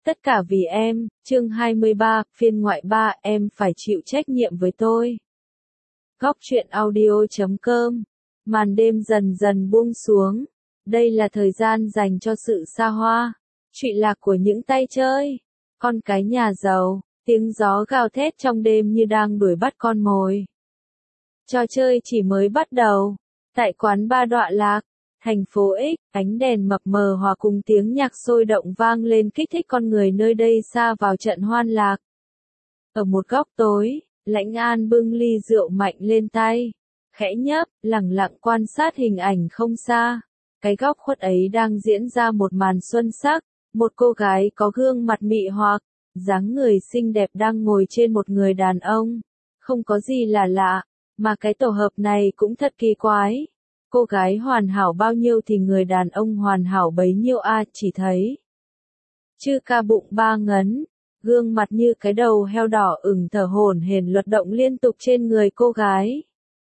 Tất cả vì em, chương 23, phiên ngoại 3, em phải chịu trách nhiệm với tôi. Góc truyện audio.com. Màn đêm dần dần buông xuống. Đây là thời gian dành cho sự xa hoa, trụy lạc của những tay chơi. Con cái nhà giàu, tiếng gió gào thét trong đêm như đang đuổi bắt con mồi. Trò chơi chỉ mới bắt đầu. Tại quán bar Đọa Lạc, thành phố X, ánh đèn mập mờ hòa cùng tiếng nhạc sôi động vang lên kích thích con người nơi đây sa vào trận hoan lạc. Ở một góc tối, Lãnh An bưng ly rượu mạnh lên tay, khẽ nhấp, lẳng lặng quan sát hình ảnh không xa. Cái góc khuất ấy đang diễn ra một màn xuân sắc, một cô gái có gương mặt mị hoặc, dáng người xinh đẹp đang ngồi trên một người đàn ông. Không có gì là lạ, mà cái tổ hợp này cũng thật kỳ quái. Cô gái hoàn hảo bao nhiêu thì người đàn ông hoàn hảo bấy nhiêu chỉ thấy chư ca bụng ba ngấn, gương mặt như cái đầu heo đỏ ửng thở hổn hển luật động liên tục trên người cô gái.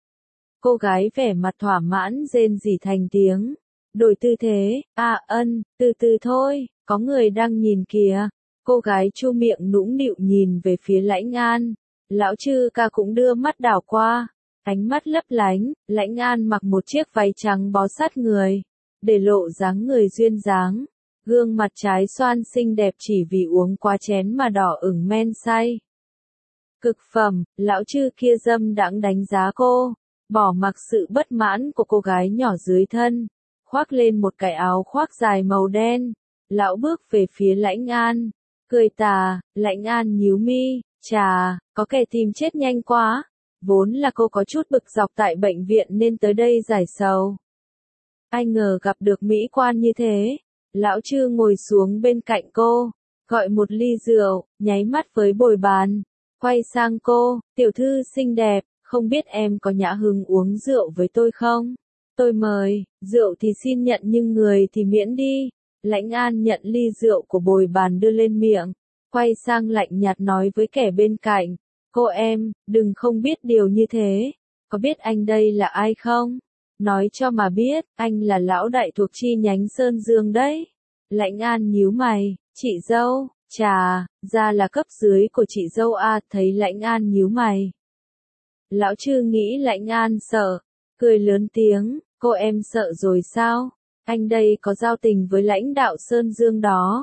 Cô gái vẻ mặt thỏa mãn rên rỉ thành tiếng, đổi tư thế, từ từ thôi, có người đang nhìn kìa. Cô gái chu miệng nũng nịu nhìn về phía Lãnh An, lão chư ca cũng đưa mắt đảo qua. Ánh mắt lấp lánh, Lãnh An mặc một chiếc váy trắng bó sát người, để lộ dáng người duyên dáng, gương mặt trái xoan xinh đẹp chỉ vì uống quá chén mà đỏ ửng men say. Cực phẩm, lão chư kia dâm đãng đánh giá cô, bỏ mặc sự bất mãn của cô gái nhỏ dưới thân, khoác lên một cái áo khoác dài màu đen, lão bước về phía Lãnh An, cười tà. Lãnh An nhíu mi, chà, có kẻ tìm chết nhanh quá. Vốn là cô có chút bực dọc tại bệnh viện nên tới đây giải sầu. Ai ngờ gặp được mỹ quan như thế. Lão chư ngồi xuống bên cạnh cô, gọi một ly rượu, nháy mắt với bồi bàn, quay sang cô, tiểu thư xinh đẹp, không biết em có nhã hứng uống rượu với tôi không? Tôi mời, rượu thì xin nhận nhưng người thì miễn đi. Lãnh An nhận ly rượu của bồi bàn đưa lên miệng, quay sang lạnh nhạt nói với kẻ bên cạnh. Cô em, đừng không biết điều như thế. Có biết anh đây là ai không? Nói cho mà biết, anh là lão đại thuộc chi nhánh Sơn Dương đấy. Lãnh An nhíu mày, chị dâu, chà, ra là cấp dưới của chị dâu thấy Lãnh An nhíu mày. Lão chư nghĩ Lãnh An sợ, cười lớn tiếng, cô em sợ rồi sao? Anh đây có giao tình với lãnh đạo Sơn Dương đó.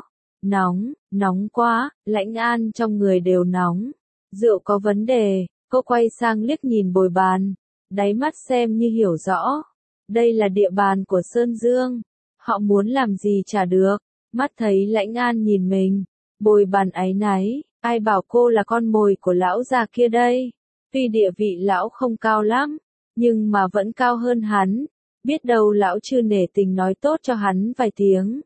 Nóng quá, Lãnh An trong người đều nóng. Rượu có vấn đề, cô quay sang liếc nhìn bồi bàn, đáy mắt xem như hiểu rõ. Đây là địa bàn của Sơn Dương, họ muốn làm gì chả được. Mắt thấy Lãnh An nhìn mình, bồi bàn áy náy, ai bảo cô là con mồi của lão già kia đây. Tuy địa vị lão không cao lắm, nhưng mà vẫn cao hơn hắn, biết đâu lão chư nể tình nói tốt cho hắn vài tiếng.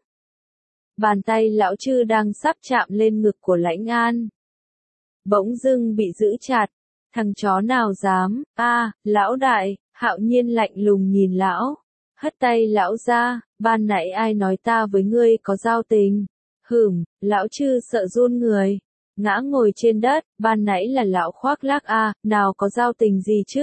Bàn tay lão chư đang sắp chạm lên ngực của Lãnh An, bỗng dưng bị giữ chặt. Thằng chó nào dám? Lão đại. Hạo Nhiên lạnh lùng nhìn lão, hất tay lão ra. Ban nãy ai nói ta với ngươi có giao tình? Lão chư sợ run người, ngã ngồi trên đất. Ban nãy là lão khoác lác nào có giao tình gì chứ?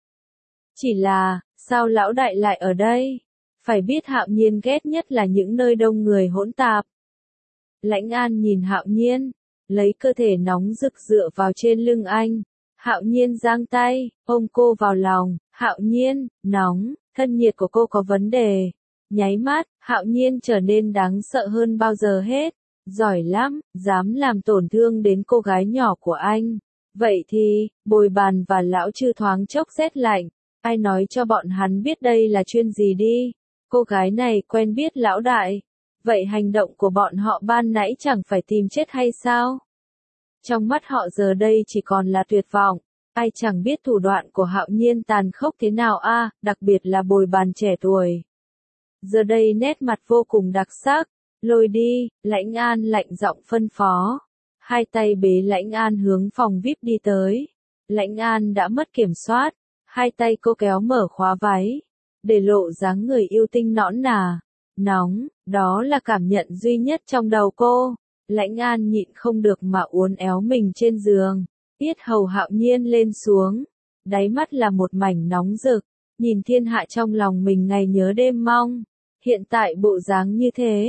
Chỉ là, sao lão đại lại ở đây? Phải biết Hạo Nhiên ghét nhất là những nơi đông người hỗn tạp. Lãnh An nhìn Hạo Nhiên, lấy cơ thể nóng rực dựa vào trên lưng anh. Hạo Nhiên giang tay, ôm cô vào lòng. Hạo Nhiên, nóng, thân nhiệt của cô có vấn đề. Nháy mắt, Hạo Nhiên trở nên đáng sợ hơn bao giờ hết. Giỏi lắm, dám làm tổn thương đến cô gái nhỏ của anh. Vậy thì, bồi bàn và lão chư thoáng chốc rét lạnh. Ai nói cho bọn hắn biết đây là chuyên gì đi. Cô gái này quen biết lão đại. Vậy hành động của bọn họ ban nãy chẳng phải tìm chết hay sao? Trong mắt họ giờ đây chỉ còn là tuyệt vọng. Ai chẳng biết thủ đoạn của Hạo Nhiên tàn khốc thế nào đặc biệt là bồi bàn trẻ tuổi. Giờ đây nét mặt vô cùng đặc sắc. Lôi đi, Lãnh An lạnh giọng phân phó. Hai tay bế Lãnh An hướng phòng VIP đi tới. Lãnh An đã mất kiểm soát. Hai tay cô kéo mở khóa váy, để lộ dáng người yêu tinh nõn nà. Nóng, đó là cảm nhận duy nhất trong đầu cô. Lãnh An nhịn không được mà uốn éo mình trên giường. Yết hầu Hạo Nhiên lên xuống. Đáy mắt là một mảnh nóng rực. Nhìn thiên hạ trong lòng mình ngày nhớ đêm mong. Hiện tại bộ dáng như thế.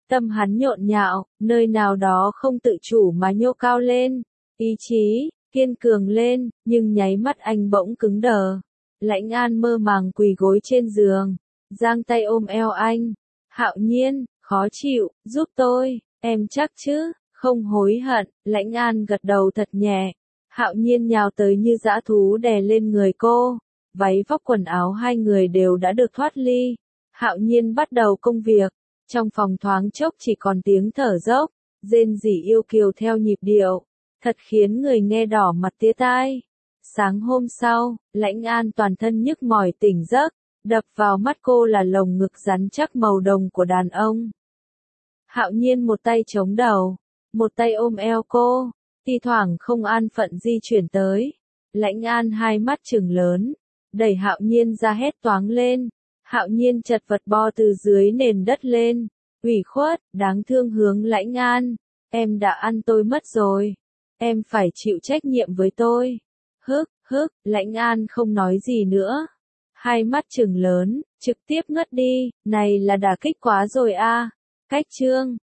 Tâm hắn nhộn nhạo, nơi nào đó không tự chủ mà nhô cao lên. Ý chí, kiên cường lên, nhưng nháy mắt anh bỗng cứng đờ. Lãnh An mơ màng quỳ gối trên giường, giang tay ôm eo anh. Hạo Nhiên, khó chịu, giúp tôi, em chắc chứ, không hối hận. Lãnh An gật đầu thật nhẹ. Hạo Nhiên nhào tới như dã thú đè lên người cô. Váy vóc quần áo hai người đều đã được thoát ly. Hạo Nhiên bắt đầu công việc. Trong phòng thoáng chốc chỉ còn tiếng thở dốc, rên rỉ yêu kiều theo nhịp điệu. Thật khiến người nghe đỏ mặt tía tai. Sáng hôm sau, Lãnh An toàn thân nhức mỏi tỉnh giấc, đập vào mắt cô là lồng ngực rắn chắc màu đồng của đàn ông. Hạo Nhiên một tay chống đầu, một tay ôm eo cô, thi thoảng không an phận di chuyển tới. Lãnh An hai mắt trừng lớn, đẩy Hạo Nhiên ra hét toáng lên. Hạo Nhiên chật vật bò từ dưới nền đất lên, ủy khuất, đáng thương hướng Lãnh An. Em đã ăn tôi mất rồi. Em phải chịu trách nhiệm với tôi. Hức, Lãnh An không nói gì nữa. Hai mắt trừng lớn, trực tiếp ngất đi, này là đả kích quá rồi a. Cách chương